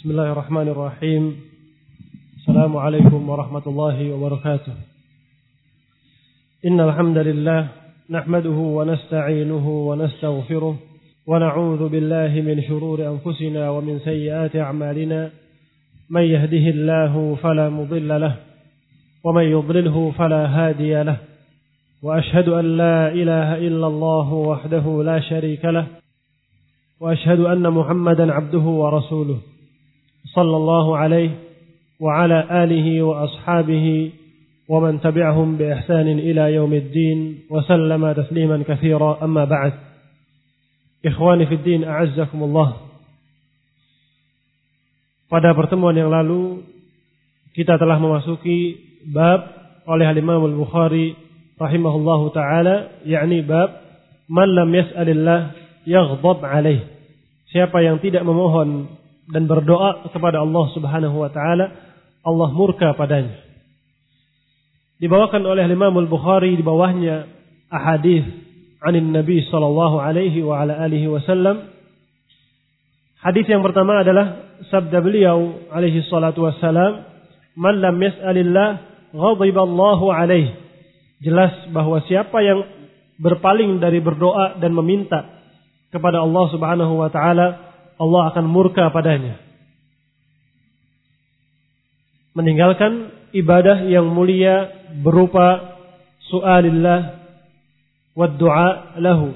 Bismillahirrahmanirrahim. Assalamualaikum warahmatullahi wabarakatuh. Innal hamdalillah nahmaduhu wa nasta'inuhu wa nastaghfiruh wa na'udzu billahi min shururi anfusina wa min sayyiati a'malina. Man yahdihillahu fala mudilla lahu wa man yudlilhu fala hadiya lahu. Wa ashhadu an la ilaha illallah wahdahu la sharika lahu wa ashhadu anna Muhammadan 'abduhu wa rasuluh. Sallallahu alaihi wa ala alihi wa ashabihi wa man tabi'ahum bi ihsanin ila yaumiddin wa sallama tasliman katsira, amma ba'd. Ikhwani fid din, a'azzakumullah. Pada pertemuan yang lalu kita telah memasuki bab oleh Imam Al-Bukhari rahimahullahu taala, yakni bab man lam yas'alillah yaghdab alaih. Siapa yang tidak memohon dan berdoa kepada Allah Subhanahu wa taala, Allah murka padanya. Dibawakan oleh Imam Al-Bukhari di bawahnya ahadits anin Nabi sallallahu alaihi wa ala alihi wasallam. Hadis yang pertama adalah sabda beliau alaihi salatu wassalam, man lam yas'alillah ghadiballahu alaihi. Jelas bahwa siapa yang berpaling dari berdoa dan meminta kepada Allah Subhanahu wa taala, Allah akan murka padanya. Meninggalkan ibadah yang mulia berupa su'alillah wa du'a lahu.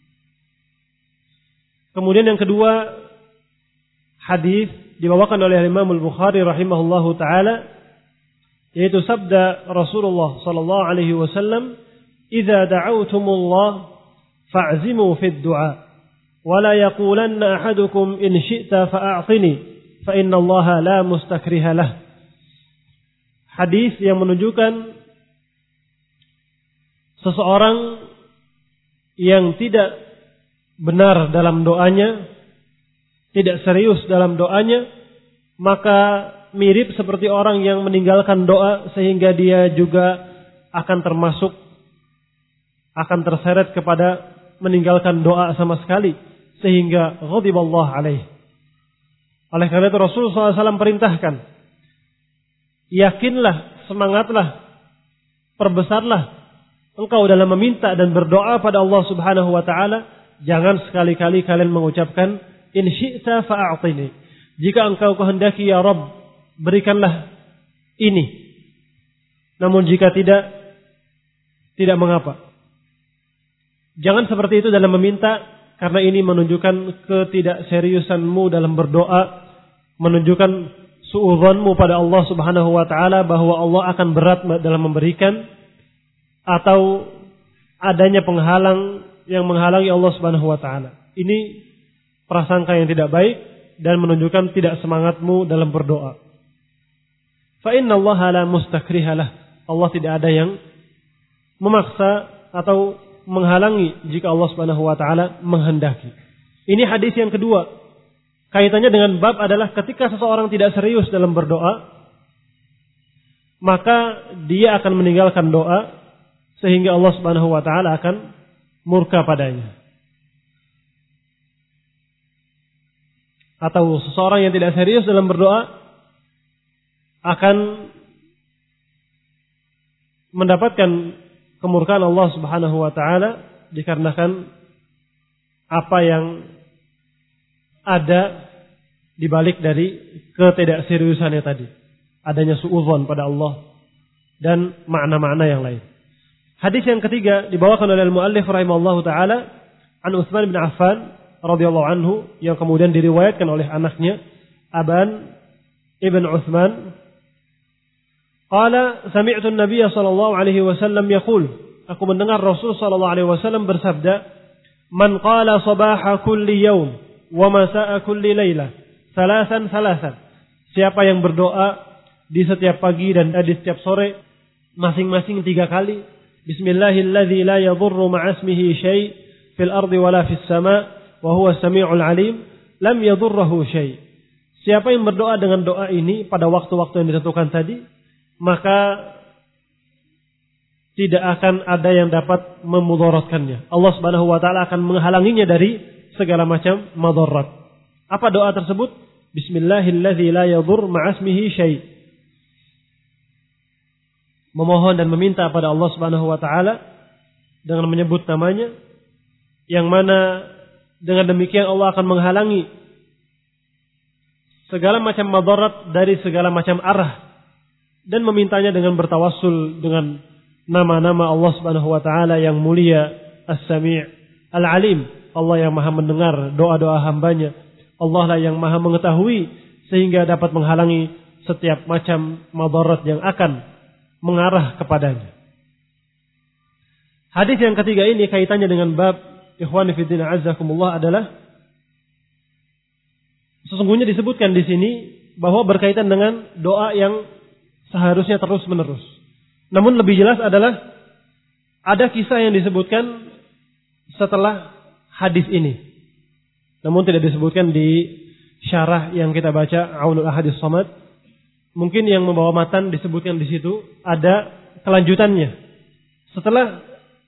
Kemudian yang kedua, hadis dibawakan oleh Imam Al-Bukhari rahimahullahu taala, yaitu sabda Rasulullah sallallahu alaihi wasallam, "Idza da'awtumullah fa'zimu fid du'a. ولا يقولن أحدكم إن شئت فأعطني فإن الله لا مستكره له." Hadis yang menunjukkan seseorang yang tidak benar dalam doanya, tidak serius dalam doanya, maka mirip seperti orang yang meninggalkan doa, sehingga dia juga akan terseret kepada meninggalkan doa sama sekali, sehingga ghadiballahu alaihi. Oleh karena itu Rasulullah SAW perintahkan, yakinlah, semangatlah, perbesarlah engkau dalam meminta dan berdoa pada Allah Subhanahu wa taala. Jangan sekali-kali kalian mengucapkan in syi'ta fa'atini. Jika engkau kehendaki ya Rabb, berikanlah ini. Namun jika tidak mengapa. Jangan seperti itu dalam meminta, karena ini menunjukkan ketidakseriusanmu dalam berdoa, menunjukkan suudzonmu pada Allah Subhanahu wa taala bahwa Allah akan berat dalam memberikan, atau adanya penghalang yang menghalangi Allah Subhanahu wa taala. Ini prasangka yang tidak baik dan menunjukkan tidak semangatmu dalam berdoa. Fa innallaha la mustakrihalah. Allah tidak ada yang memaksa atau menghalangi jika Allah Subhanahu wa taala menghendaki. Ini hadis yang kedua. Kaitannya dengan bab adalah ketika seseorang tidak serius dalam berdoa, maka dia akan meninggalkan doa, sehingga Allah Subhanahu wa taala akan murka padanya. Atau seseorang yang tidak serius dalam berdoa akan mendapatkan kemurkaan Allah Subhanahu wa taala dikarenakan apa yang ada di balik dari ketidakseriusannya tadi. Adanya suudzon pada Allah dan makna-makna yang lain. Hadis yang ketiga dibawakan oleh al-muallif rahimallahu taala an Utsman bin Affan radhiyallahu anhu, yang kemudian diriwayatkan oleh anaknya Aban ibn Utsman. Qala sami'tu an-nabiy sallallahu alaihi wasallam yaqul, aku mendengar Rasul sallallahu alaihi wasallam bersabda, man qala sabaha kulli yaum wa masaa kulli laila salasan, siapa yang berdoa di setiap pagi dan di setiap sore masing-masing 3 kali, bismillahilladzi la yadurru ma'asmihi syai' fil ardi wala fis sama' wa huwa as-sami'ul 'alim, lam yadurruhu syai'. Siapa yang berdoa dengan doa ini pada waktu-waktu yang ditentukan tadi, maka tidak akan ada yang dapat memudaratkannya. Allah Subhanahu wa taala akan menghalanginya dari segala macam madarat. Apa doa tersebut? Bismillahilladzi la yadur ma'asmihi syai'. Memohon dan meminta pada Allah Subhanahu wa taala dengan menyebut namanya, yang mana dengan demikian Allah akan menghalangi segala macam madarat dari segala macam arah, dan memintanya dengan bertawassul dengan nama-nama Allah Subhanahu wa taala yang mulia, As-Sami', Al-Alim, Allah yang Maha mendengar doa-doa hambanya, Allah lah yang Maha mengetahui sehingga dapat menghalangi setiap macam madarat yang akan mengarah kepadanya. Hadis yang ketiga ini kaitannya dengan bab ikhwani fiddin azzakumullah adalah sesungguhnya disebutkan di sini bahwa berkaitan dengan doa yang seharusnya terus menerus. Namun lebih jelas adalah ada kisah yang disebutkan setelah hadis ini. Namun tidak disebutkan di syarah yang kita baca Aunul Ahadis Samad. Mungkin yang membawa matan disebutkan di situ ada kelanjutannya. Setelah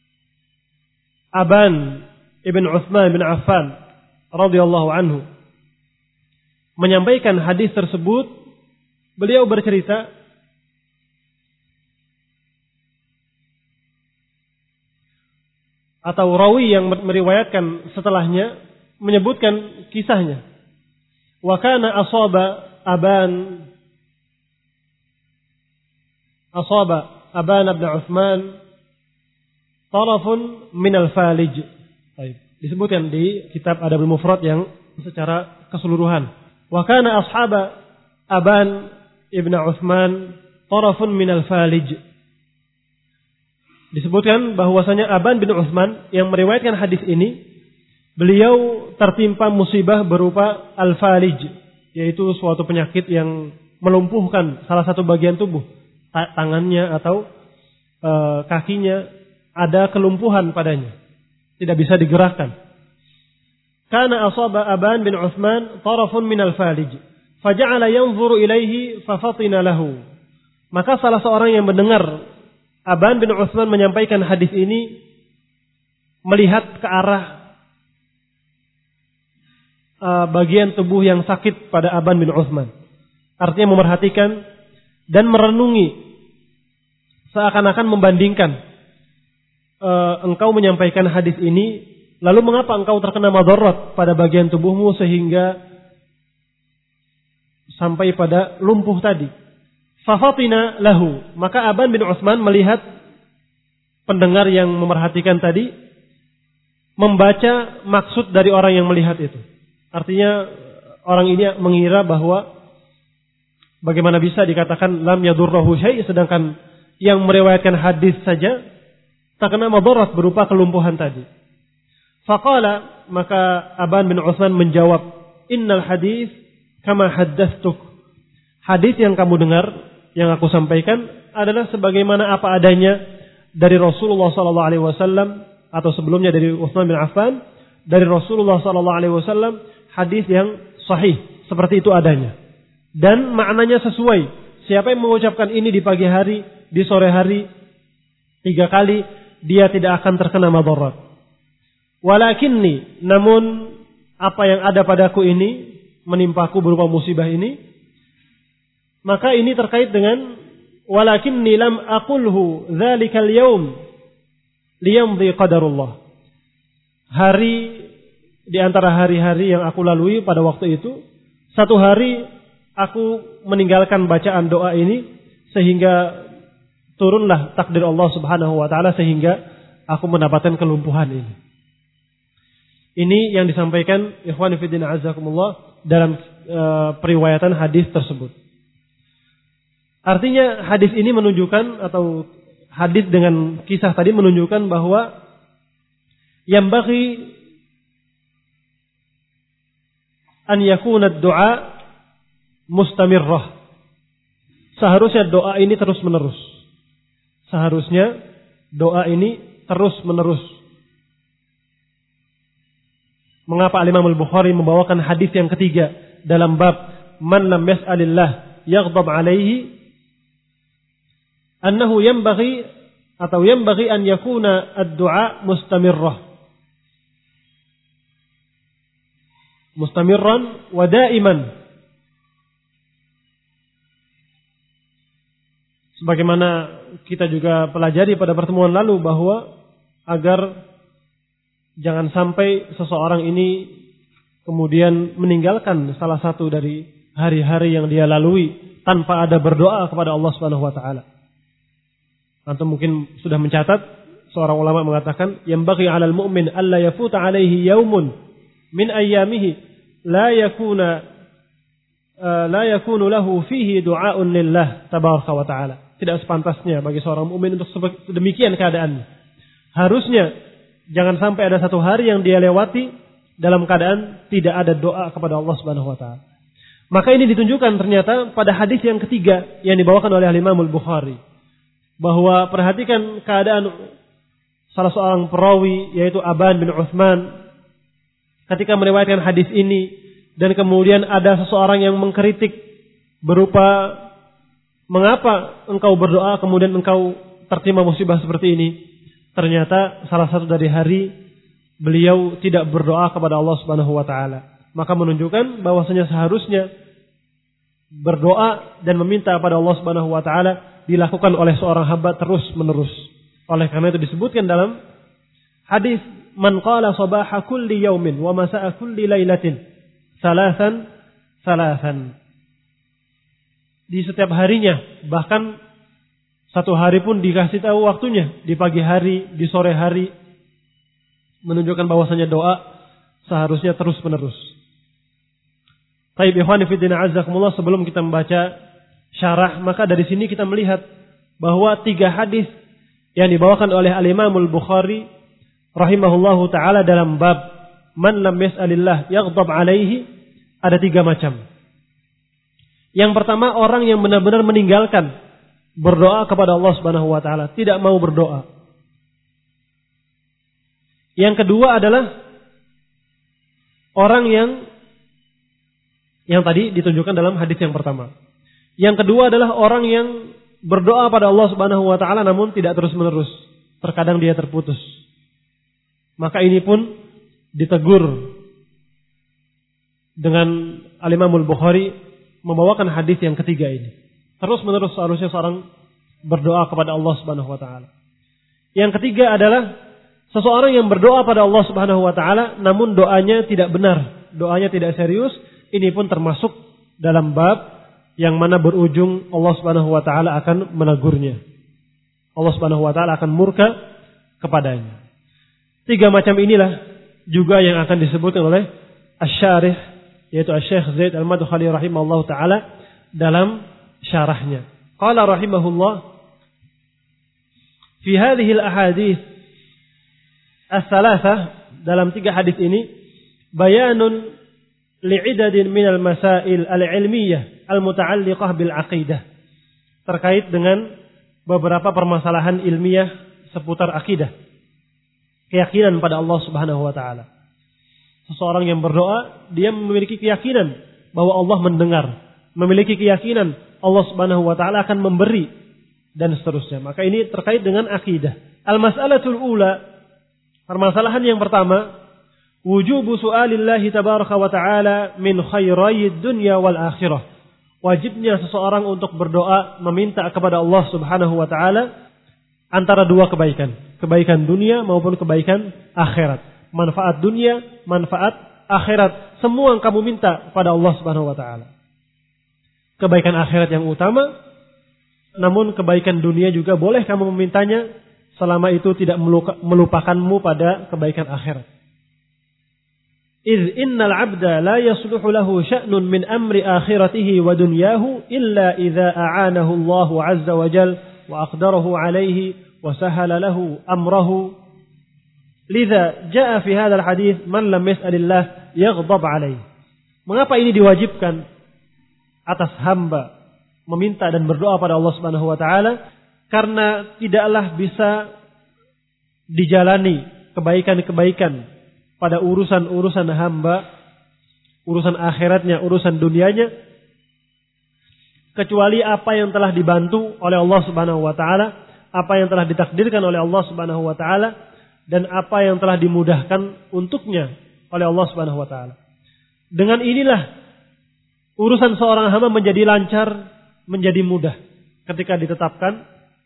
Aban ibn Uthman bin Affan radhiyallahu anhu menyampaikan hadis tersebut, beliau bercerita atau rawi yang meriwayatkan setelahnya menyebutkan kisahnya. Wa kana asaba Aban bin Uthman tarafun min al-falij. Disebutkan di kitab Adabul Mufrad yang secara keseluruhan. Wa kana ashaba Aban ibn Uthman tarafun min al-falij. Disebutkan bahwasanya Aban bin Uthman yang meriwayatkan hadis ini, beliau tertimpa musibah berupa al-falij, yaitu suatu penyakit yang melumpuhkan salah satu bagian tubuh. Tangannya atau kakinya ada kelumpuhan padanya, tidak bisa digerakkan. Kana asaba Aban bin Uthman tarafun min al-falij, faja'ala yanzuru ilaihi fafatina lahu. Maka salah seorang yang mendengar Aban bin Uthman menyampaikan hadis ini melihat ke arah bagian tubuh yang sakit pada Aban bin Uthman. Artinya memerhatikan dan merenungi, seakan-akan membandingkan, engkau menyampaikan hadis ini, lalu mengapa engkau terkena madarat pada bagian tubuhmu sehingga sampai pada lumpuh tadi. Fafatina lahu, maka Aban bin Uthman melihat pendengar yang memerhatikan tadi membaca maksud dari orang yang melihat itu. Artinya orang ini mengira bahwa bagaimana bisa dikatakan lam yadurrahu syai', sedangkan yang meriwayatkan hadis saja terkena madarat berupa kelumpuhan tadi. Faqala, maka Aban bin Uthman menjawab, innal hadis kama haddatstuk. Hadis yang kamu dengar, yang aku sampaikan adalah sebagaimana apa adanya dari Rasulullah sallallahu alaihi wasallam, atau sebelumnya dari Utsman bin Affan, dari Rasulullah sallallahu alaihi wasallam, hadis yang sahih seperti itu adanya. Dan maknanya sesuai. Siapa yang mengucapkan ini di pagi hari, di sore hari, 3 kali, dia tidak akan terkena madarat. Walakinni, namun apa yang ada padaku ini, menimpaku berupa musibah ini, maka ini terkait dengan walakinni lam aqulhu dzalikal yaum liyamdi qadarullah. Hari di antara hari-hari yang aku lalui pada waktu itu, satu hari aku meninggalkan bacaan doa ini sehingga turunlah takdir Allah Subhanahu wa taala sehingga aku mendapatkan kelumpuhan ini. Ini yang disampaikan ikhwan fillah azakumullah dalam periwayatan hadis tersebut. Artinya hadis ini menunjukkan, atau hadis dengan kisah tadi menunjukkan bahwa yang bagi an yakuna ad-du'a mustamirrah. Seharusnya doa ini terus menerus. Seharusnya doa ini terus menerus. Mengapa Imam Al-Bukhari membawakan hadis yang ketiga dalam bab man lam yas'alillah yaghdab alaihi, annahu yanbaghi an yakuna ad-du'a mustamirran wa da'iman, Sebagaimana kita juga pelajari pada pertemuan lalu bahwa agar jangan sampai seseorang ini kemudian meninggalkan salah satu dari hari-hari yang dia lalui tanpa ada berdoa kepada Allah Subhanahu wa taala. Antum mungkin sudah mencatat, seorang ulama mengatakan, "Yanbaghi 'alal mu'min alla yafuta 'alaihi yaumun min ayyamihi la yakunu lahu fihi du'aun lillah tabaraka wa ta'ala." Tidak sepantasnya bagi seorang mukmin untuk demikian keadaannya. Harusnya jangan sampai ada satu hari yang dia lewati dalam keadaan tidak ada doa kepada Allah Subhanahu wa taala. Maka ini ditunjukkan ternyata pada hadis yang ketiga yang dibawakan oleh Imam Al-Bukhari, bahwa perhatikan keadaan salah seorang perawi yaitu Aban bin Uthman ketika meriwayatkan hadis ini, dan kemudian ada seseorang yang mengkritik berupa, mengapa engkau berdoa kemudian engkau tertimpa musibah seperti ini? Ternyata salah satu dari hari beliau tidak berdoa kepada Allah Subhanahu wa taala. Maka menunjukkan bahwasanya seharusnya berdoa dan meminta kepada Allah Subhanahu wa taala dilakukan oleh seorang hamba terus-menerus. Oleh karena itu disebutkan dalam hadis, "Man qala sabaha kulli yaumin wa masa'a kulli lailatin salasan." Di setiap harinya, bahkan satu hari pun dikasih tahu waktunya, di pagi hari, di sore hari, menunjukkan bahwasanya doa seharusnya terus-menerus. Baik, ikhwani fillah azzakumullah, sebelum kita membaca syarah, maka dari sini kita melihat bahwa 3 hadis yang dibawakan oleh Al-Imam Al-Bukhari rahimahullahu taala dalam bab man lam yas'alillah yaghdab alaihi, ada 3 macam. Yang pertama, orang yang benar-benar meninggalkan berdoa kepada Allah Subhanahu wa taala, tidak mau berdoa. Yang kedua adalah orang yang tadi ditunjukkan dalam hadis yang pertama. Yang kedua adalah orang yang berdoa pada Allah Subhanahu wa taala namun tidak terus-menerus. Terkadang dia terputus. Maka ini pun ditegur dengan Al-Imam Al-Bukhari membawakan hadis yang ketiga ini. Terus-menerus seharusnya seorang berdoa kepada Allah Subhanahu wa taala. Yang ketiga adalah seseorang yang berdoa pada Allah Subhanahu wa taala namun doanya tidak benar, doanya tidak serius, ini pun termasuk dalam bab yang mana berujung Allah Subhanahu wa taala akan menegurnya. Allah Subhanahu wa taala akan murka kepadanya. 3 macam inilah juga yang akan disebutkan oleh Asy-Syarih, yaitu Asy-Syaikh Zaid Al-Madkhali rahimahullahu taala dalam syarahnya. Qala rahimahullah, fi hadhihi al-ahadits as-salasah, dalam 3 hadis ini, bayanun li'idadin minal masail al-ilmiyah al-muta'alliqah bil aqidah, terkait dengan beberapa permasalahan ilmiah seputar akidah, keyakinan pada Allah Subhanahu wa taala. Seseorang yang berdoa, dia memiliki keyakinan bahwa Allah mendengar, memiliki keyakinan Allah Subhanahu wa taala akan memberi, dan seterusnya. Maka ini terkait dengan akidah. Al-mas'alatul ula, permasalahan yang pertama, wujubu su'alillahi tabaraka wa ta'ala min khairayid dunya wal akhirah. Wajibnya seseorang untuk berdoa meminta kepada Allah Subhanahu wa taala antara 2 kebaikan, kebaikan dunia maupun kebaikan akhirat. Manfaat dunia, manfaat akhirat, semua yang kamu minta pada Allah Subhanahu wa taala. Kebaikan akhirat yang utama, namun kebaikan dunia juga boleh kamu memintanya selama itu tidak melupakanmu pada kebaikan akhirat. إذ إن العبد لا يصلح له شأن من أمر آخرته ودنياه إلا إذا أعانه الله عز وجل وأقدره عليه وسهل له أمره. لذا جاء في هذا الحديث من لم يسأل الله يغضب عليه. Mengapa ini diwajibkan atas hamba meminta dan berdoa pada Allah Subhanahu wa taala? Karena tidaklah bisa dijalani kebaikan-kebaikan pada urusan-urusan hamba, urusan akhiratnya, urusan dunianya, kecuali apa yang telah dibantu oleh Allah Subhanahu wa taala, apa yang telah ditakdirkan oleh Allah Subhanahu wa taala, dan apa yang telah dimudahkan untuknya oleh Allah Subhanahu wa taala. Dengan inilah urusan seorang hamba menjadi lancar, menjadi mudah. ketika ditetapkan,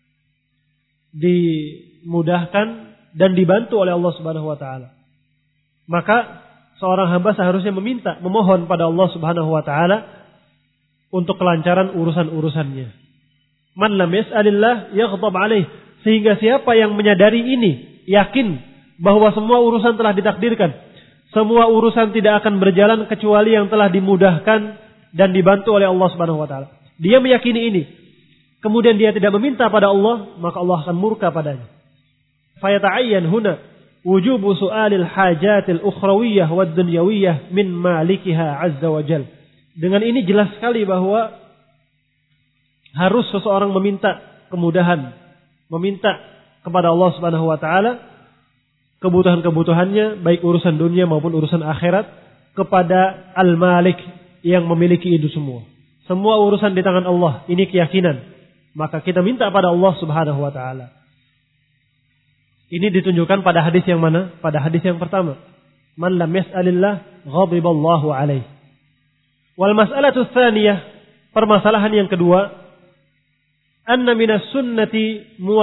dimudahkan dan dibantu oleh Allah Subhanahu wa taala. Maka seorang hamba seharusnya meminta, memohon pada Allah Subhanahu wa taala untuk kelancaran urusan-urusannya. Man lam yas'alillah yaghdab alaih. Sehingga siapa yang menyadari ini, yakin bahwa semua urusan telah ditakdirkan, semua urusan tidak akan berjalan kecuali yang telah dimudahkan dan dibantu oleh Allah Subhanahu wa taala. Dia meyakini ini. Kemudian dia tidak meminta pada Allah, maka Allah akan murka padanya. Fayata'ayyan huna wujubu su'alil hajatil ukhrawiyyah wad dunyawiyyah min malikiha azza wa jal. Dengan ini jelas sekali bahwa harus seseorang meminta kemudahan, meminta kepada Allah Subhanahu wa taala kebutuhan-kebutuhannya, baik urusan dunia maupun urusan akhirat, kepada Al-Malik yang memiliki itu semua. Semua urusan di tangan Allah, ini keyakinan. Maka kita minta pada Allah Subhanahu wa taala. Ini ditunjukkan pada hadis yang mana? Pada hadis yang pertama. Man lam yas'alillah ghadiballahu alaih. Wal mas'alatu tsaniyah, permasalahan yang kedua, anna minas sunnati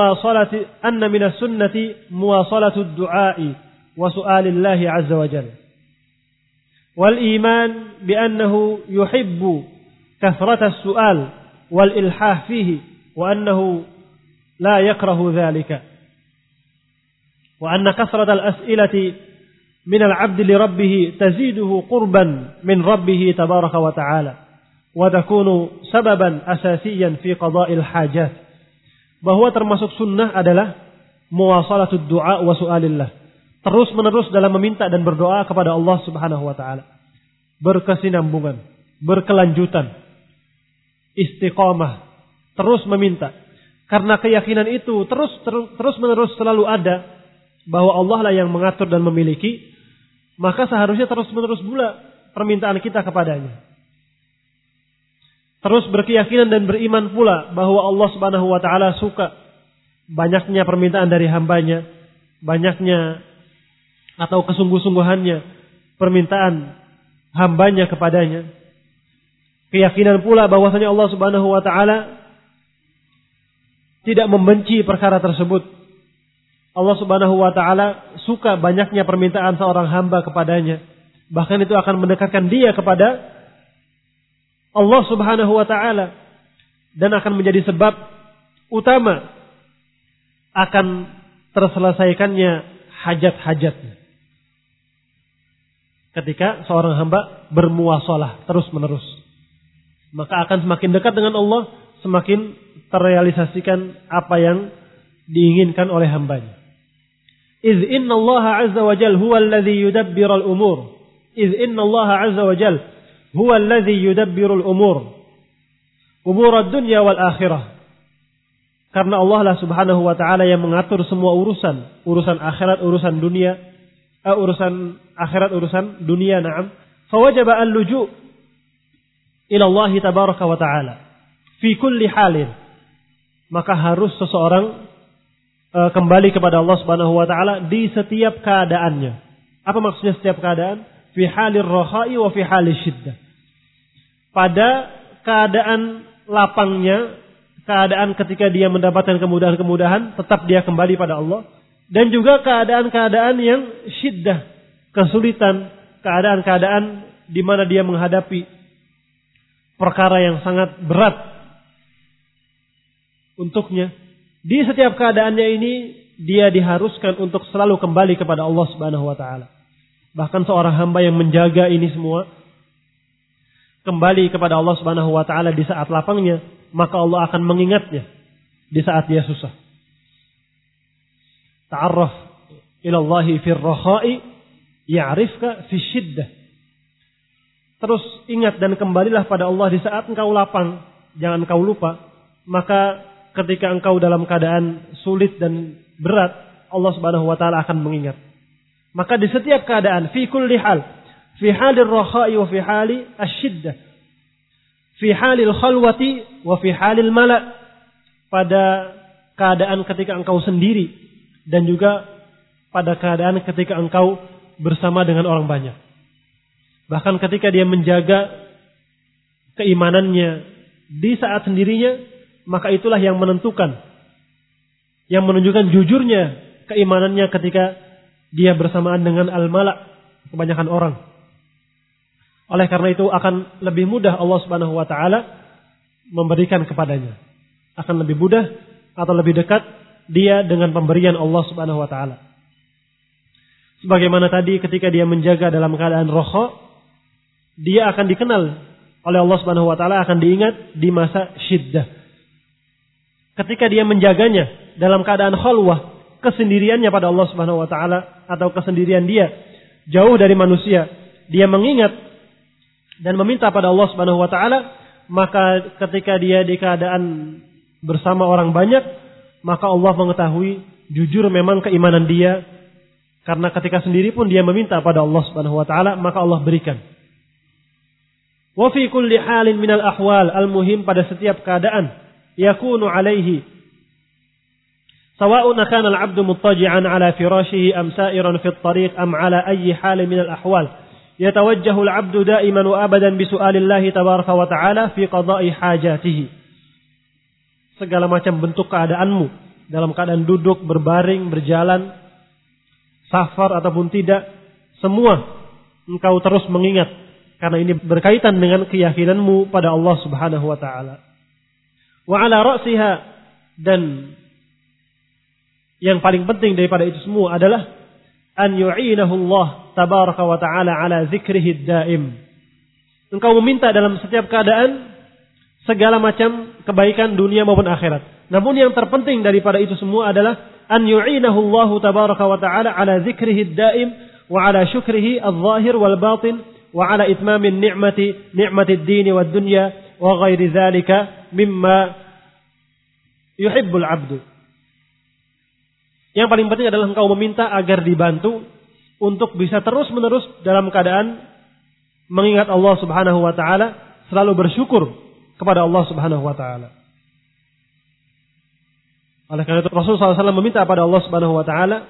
muwasalatu ad-du'a'i wa su'alillahi 'azza wa jalla. Wal iman bi annahu yuhibbu kathrata as-su'al wal ilhah fihi wa annahu la yakrahu dhalika. Wa anna kathrata al-as'ilati min al-'abd li rabbih taziduhu qurban min rabbih tabaraka wa ta'ala wa takunu sababan asasiyan fi qada'il hajat. Bahwa termasuk sunnah adalah muwasalatud du'a wa su'alillah. Terus menerus dalam meminta dan berdoa kepada Allah Subhanahu wa taala. Berkesinambungan, berkelanjutan, istiqamah, terus meminta. Karena keyakinan itu terus menerus selalu ada bahwa Allah lah yang mengatur dan memiliki, maka seharusnya terus menerus pula permintaan kita kepadanya. Terus berkeyakinan dan beriman pula bahwa Allah Subhanahu wa taala suka banyaknya permintaan dari hambanya, banyaknya atau kesungguh-sungguhannya permintaan hambanya kepadanya. Keyakinan pula bahwasanya Allah Subhanahu wa taala tidak membenci perkara tersebut. Allah Subhanahu wa taala suka banyaknya permintaan seorang hamba kepadanya. Bahkan itu akan mendekatkan dia kepada Allah Subhanahu wa taala dan akan menjadi sebab utama akan terselesaikannya hajat-hajatnya. Ketika seorang hamba bermuwasalah terus-menerus, maka akan semakin dekat dengan Allah, semakin terrealisasikan apa yang diinginkan oleh hambanya. Iz inna Allah azza wa jal huwa alladhi yudabbiru al-umur. Iz inna Allah azza wa jal huwa alladhi yudabbiru al-umur. Umur ad-dunya wal akhirah. Karena Allah lah Subhanahu wa taala yang mengatur semua urusan, urusan akhirat, urusan dunia, urusan akhirat, urusan dunia, na'am. Fawajaba al-luju' ila Allah tabaraka wa taala fi kulli halin. Maka harus seseorang kembali kepada Allah Subhanahu wa taala di setiap keadaannya. Apa maksudnya setiap keadaan? Fi halir raha'i wa fi halis syiddah. Pada keadaan lapangnya, keadaan ketika dia mendapatkan kemudahan-kemudahan, tetap dia kembali pada Allah. Dan juga keadaan-keadaan yang syiddah, kesulitan, keadaan-keadaan di mana dia menghadapi perkara yang sangat berat untuknya. Di setiap keadaannya ini dia diharuskan untuk selalu kembali kepada Allah Subhanahu wa taala. Bahkan seorang hamba yang menjaga ini semua kembali kepada Allah Subhanahu wa taala di saat lapangnya, maka Allah akan mengingatnya di saat dia susah. Ta'arraf ila Allah fi ar-rakha'i ya'rifka fi syiddah. Terus ingat dan kembalilah pada Allah di saat engkau lapang, jangan engkau lupa. Maka ketika engkau dalam keadaan sulit dan berat, Allah Subhanahu wa taala akan mengingat. Maka di setiap keadaan, fi kulli hal, fi halir rakha'i wa fi hali asy-syiddah, fi halil khalwati wa fi halil mala', pada keadaan ketika engkau sendiri dan juga pada keadaan ketika engkau bersama dengan orang banyak. Bahkan ketika dia menjaga keimanannya di saat sendirinya maka itulah yang menentukan, yang menunjukkan jujurnya keimanannya ketika dia bersamaan dengan al-mala', kebanyakan orang. Oleh karena itu akan lebih mudah Allah Subhanahu wa taala memberikan kepadanya. Akan lebih mudah atau lebih dekat dia dengan pemberian Allah Subhanahu wa taala. Sebagaimana tadi ketika dia menjaga dalam keadaan rokha, dia akan dikenal oleh Allah Subhanahu wa taala, akan diingat di masa syiddah. Ketika dia menjaganya dalam keadaan khalwah, kesendiriannya pada Allah Subhanahu wa taala atau kesendirian dia jauh dari manusia, dia mengingat dan meminta pada Allah Subhanahu wa taala, maka ketika dia di keadaan bersama orang banyak, maka Allah mengetahui jujur memang keimanan dia, karena ketika sendiri pun dia meminta pada Allah Subhanahu wa taala, maka Allah berikan. Wa fi kulli halin minal ahwal, al-muhim pada setiap keadaan, yakunu alaihi sawa'un kana al-'abdu muttaji'an ala firashihi am sa'iran fi at-tariq am ala ayyi halin minal ahwal, yatawajjahu al-'abdu da'iman wa abadan bi su'alillahi tabaraka wa ta'ala fi qada'i hajatihi. Segala macam bentuk keadaanmu, dalam keadaan duduk, berbaring, berjalan, safar ataupun tidak, semua engkau terus mengingat, karena ini berkaitan dengan keyakinanmu pada Allah Subhanahu wa taala. Wa ala ra'siha, dan yang paling penting daripada itu semua adalah an yu'inahu Allah tabaraka wa ta'ala ala zikrihi daim. Engkau meminta dalam setiap keadaan segala macam kebaikan dunia maupun akhirat. Namun yang terpenting daripada itu semua adalah an yu'inahu Allah tabaraka wa ta'ala ala zikrihi daim wa ala syukrihi al-zahir wal batin wa ala itmamin ni'mati ad-din wad dunya wa ghairi dzalika mimma yuhibbul 'abdu. Yang paling penting adalah engkau meminta agar dibantu untuk bisa terus-menerus dalam keadaan mengingat Allah Subhanahu wa taala, selalu bersyukur kepada Allah Subhanahu wa taala. Oleh karena itu Rasulullah SAW meminta kepada Allah Subhanahu wa taala,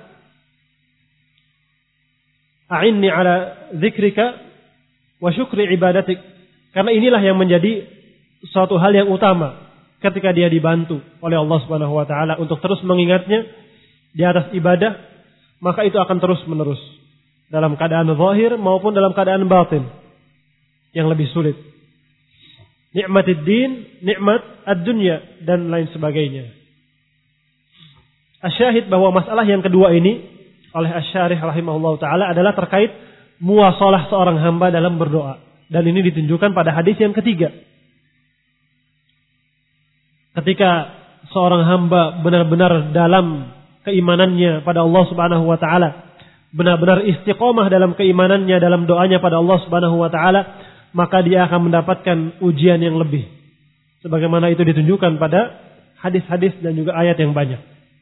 a'inni ala dzikrika wa syukri ibadatik. Karena inilah yang menjadi suatu hal yang utama ketika dia dibantu oleh Allah Subhanahu wa taala untuk terus mengingatnya di atas ibadah, maka itu akan terus menerus dalam keadaan zahir maupun dalam keadaan batin yang lebih sulit. Nikmatid din, nikmat ad-dunya dan lain sebagainya. Asyahid bahwa masalah yang kedua ini oleh Asy-Syarih rahimahullah taala adalah terkait muwasalah seorang hamba dalam berdoa, dan ini ditunjukkan pada hadis yang ketiga. Ketika seorang hamba benar-benar dalam keimanannya pada Allah Subhanahu wa taala, benar-benar istiqomah dalam keimanannya, dalam doanya pada Allah Subhanahu wa taala, maka dia akan mendapatkan ujian yang lebih. Sebagaimana itu ditunjukkan pada hadis-hadis dan juga ayat yang banyak.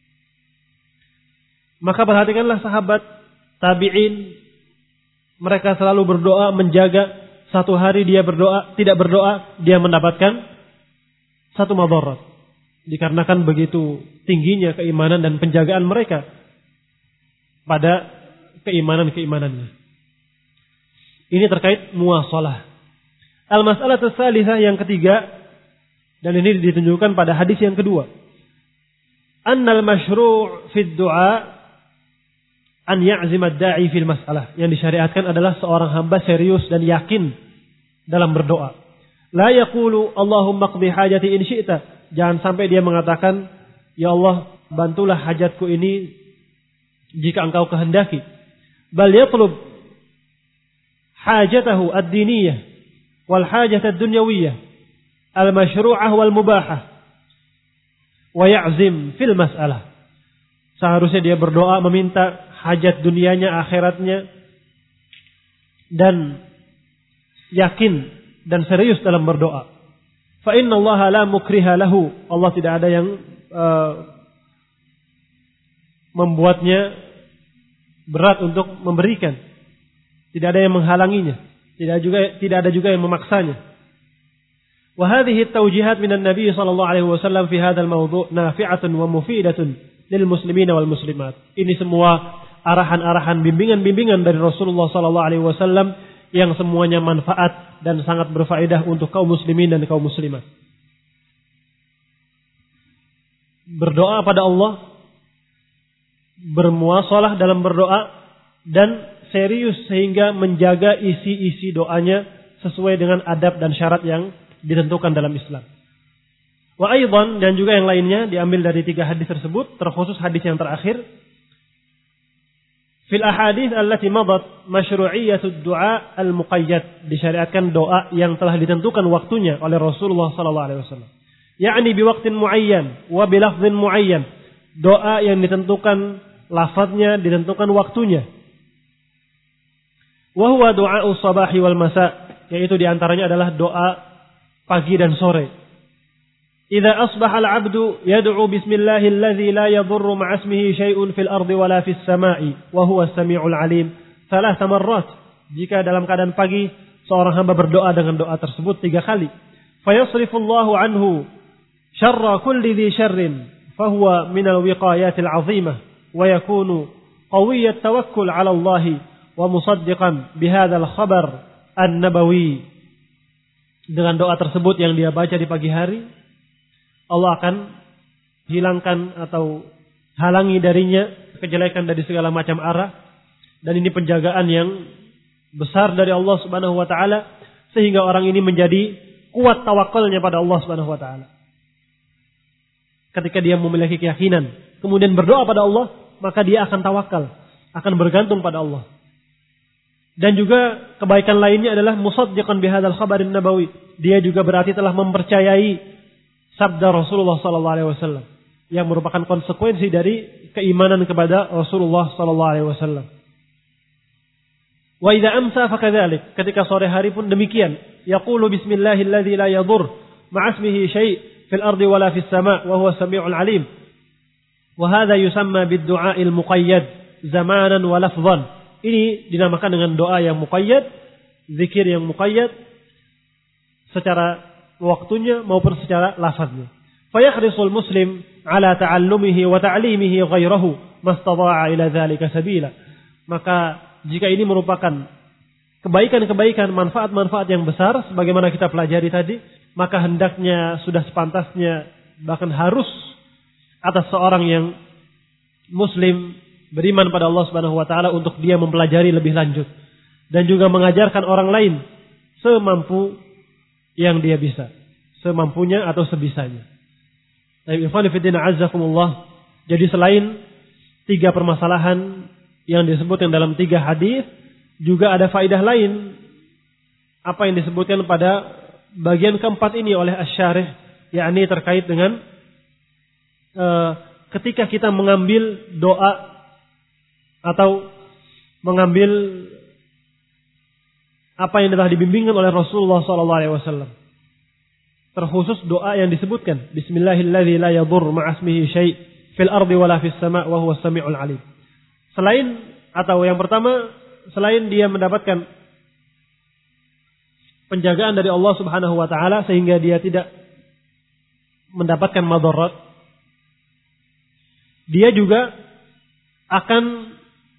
Maka perhatikanlah sahabat tabi'in, mereka selalu berdoa, menjaga. Satu hari dia berdoa, tidak berdoa, dia mendapatkan satu madarat. Dikarenakan begitu tingginya keimanan dan penjagaan mereka pada keimanan-keimanannya. Ini terkait muwasalah. Al-mas'alatu tsalitsah yang ketiga, dan ini ditunjukkan pada hadis yang kedua. Annal masyru' fid du'a an ya'zim ad-da'i fil mas'alah. Yang disyariatkan adalah seorang hamba serius dan yakin dalam berdoa. La yaqulu Allahumma qdi hajati in syi'ta. Jangan sampai dia mengatakan, ya Allah, bantulah hajatku ini jika engkau kehendaki. Bal yatlub hajatahu ad-diniyah wal hajat ad-dunyawiyah al-masyru'ah wal mubahah wa ya'zim fil mas'alah. Seharusnya dia berdoa meminta hajat dunianya, akhiratnya, dan yakin dan serius dalam berdoa. Fa inna Allah la mukriha lahu. Allah tidak ada yang membuatnya berat untuk memberikan. Tidak ada yang menghalanginya. Tidak ada juga yang memaksanya. Wa hadhihi at-tawjihat minan Nabi sallallahu alaihi wasallam fi hadzal mawdu' nafi'atun wa mufidatun lil muslimin wal muslimat. Ini semua arahan-arahan, bimbingan-bimbingan dari Rasulullah sallallahu alaihi wasallam yang semuanya manfaat dan sangat berfaedah untuk kaum muslimin dan kaum muslimat. berdoa pada Allah, bermuasalah dalam berdoa, dan serius sehingga menjaga isi-isi doanya sesuai dengan adab dan syarat yang ditentukan dalam Islam. Wa aidan, dan juga yang lainnya diambil dari 3 hadis tersebut, terkhusus hadis yang terakhir. Fil ahadits allati madat masyru'iyatud du'a al-muqayyad, disyariatkan doa yang telah ditentukan waktunya oleh Rasulullah sallallahu alaihi wasallam. Yakni bi waqtin muayyan wa bi lafdhin muayyan. Doa yang ditentukan lafadznya, ditentukan waktunya. Wa huwa du'a'us sabahi wal masa, yaitu diantaranya adalah doa pagi dan sore. Idza asbaha al-'abdu yad'u bismillahilladzi la yadurru ma'a ismihi syai'un fil ardi wala fis sama'i wa huwa as-sami'ul 'alim 3 marrat. Jika dalam keadaan pagi seorang hamba berdoa dengan doa tersebut 3 kali, fayasrifullahu anhu syarra kulli dhi syarrin fa huwa minal wiqayatil 'azimah wa yakunu qawiyyat tawakkul 'ala Allah wa musaddiqan bihadzal khabar an-nabawi. Dengan doa tersebut yang dia baca di pagi hari, Allah akan hilangkan atau halangi darinya kejelekan dari segala macam arah. Dan ini penjagaan yang besar dari Allah Subhanahu wa taala, sehingga orang ini menjadi kuat tawakalnya pada Allah Subhanahu wa taala. Ketika dia memiliki keyakinan, kemudian berdoa pada Allah, maka dia akan tawakal, akan bergantung pada Allah. Dan juga kebaikan lainnya adalah musaddiqan bihadzal khabarin nabawi. Dia juga berarti telah mempercayai sabda Rasulullah sallallahu alaihi wasallam yang merupakan konsekuensi dari keimanan kepada Rasulullah sallallahu alaihi wasallam. Wa idza amsa fakadzalik, ketika sore hari pun demikian. Yaqulu bismillahilladzi la yadur ma'asmihi syai' fil ardi wala fis sama' wa huwa samiul alim. Wa hadza yusamma bid-du'a'il muqayyad zamanan wa lafdhan. Ini dinamakan dengan doa yang muqayyad, zikir yang muqayyad secara waktunya maupun secara lafaznya. Fayahrisul muslim ala ta'allumihi wa ta'limihi ghairahu mastata'a ila dzalika sabila. Maka jika ini merupakan kebaikan-kebaikan, manfaat-manfaat yang besar sebagaimana kita pelajari tadi, maka hendaknya sudah sepantasnya, bahkan harus atas seorang yang muslim beriman pada Allah Subhanahu wa taala untuk dia mempelajari lebih lanjut dan juga mengajarkan orang lain semampu yang dia bisa, semampunya atau sebisanya. Jadi selain 3 permasalahan yang disebutkan dalam 3 hadis, juga ada faedah lain apa yang disebutkan pada bagian keempat ini oleh asy-syarih, yakni terkait dengan ketika kita mengambil doa atau mengambil apa yang telah dibimbingkan oleh Rasulullah SAW. Terkhusus doa yang disebutkan, Bismillahilladzi la yadur ma'asmihi syai' fil ardi wala fis sama' wa huwa as-sami'ul 'alim. Selain atau yang pertama, selain dia mendapatkan penjagaan dari Allah Subhanahu wa taala sehingga dia tidak mendapatkan madarat, dia juga akan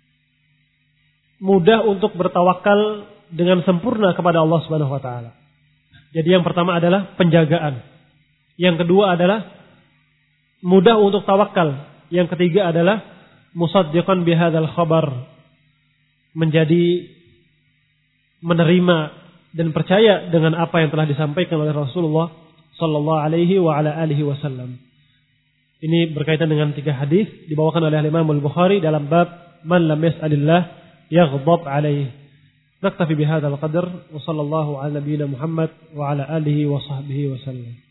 mudah untuk bertawakal dengan sempurna kepada Allah Subhanahu wa taala. Jadi yang pertama adalah penjagaan. Yang kedua adalah mudah untuk tawakal. Yang ketiga adalah musaddiqan bihadzal khabar. Menjadi menerima dan percaya dengan apa yang telah disampaikan oleh Rasulullah sallallahu alaihi wa ala alihi wasallam. Ini berkaitan dengan 3 hadis dibawakan oleh Imam Al-Bukhari dalam bab man lam yas'alillah يغضب عليه. نكتفي بهذا القدر وصلى الله على نبينا محمد وعلى آله وصحبه وسلم.